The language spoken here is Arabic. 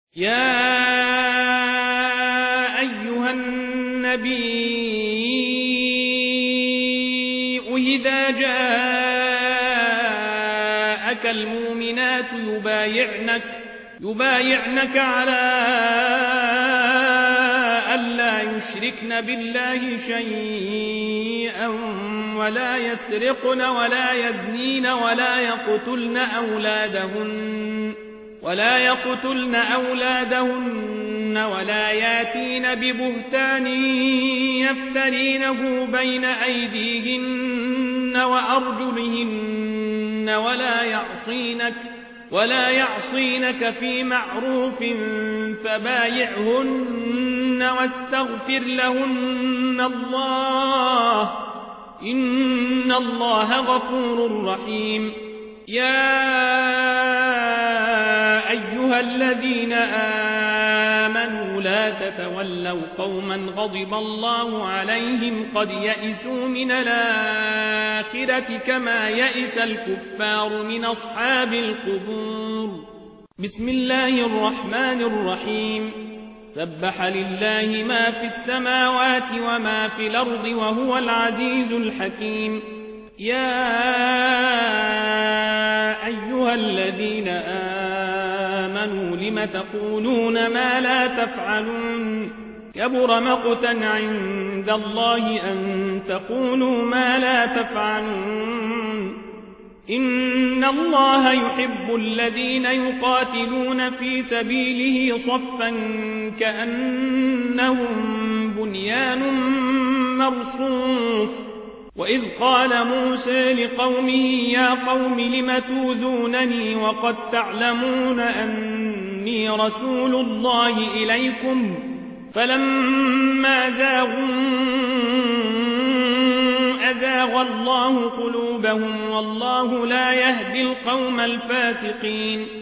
يا أيها النبي إذا جاءك المؤمنات يبايعنك على ألا يشركن بالله شيئا ولا يسرقن ولا يزنين ولا يقتلن أولادهن ولا ياتين ببهتان يفترينه بين أيديهن وأرجلهن ولا يعصينك في معروف فبايعهن واستغفر لهن الله إن الله غفور رحيم. يا أيها الذين آمنوا لا تتولوا قوما غضب الله عليهم قد يئسوا من الآخرة كما يئس الكفار من أصحاب القبور. بسم الله الرحمن الرحيم. سبح لله ما في السماوات وما في الأرض وهو العزيز الحكيم. يا أيها الذين آمنوا لم تقولون ما لا تفعلون كبر مقتا عند الله أن تقولوا ما لا تفعلون. إن الله يحب الذين يقاتلون في سبيله صفا كأنهم بنيان مرصوص. وإذ قال موسى لقومه يا قوم لم توذونني وقد تعلمون أني رسول الله إليكم فلما زاغوا أزاغ الله قلوبهم والله لا يهدي القوم الفاسقين.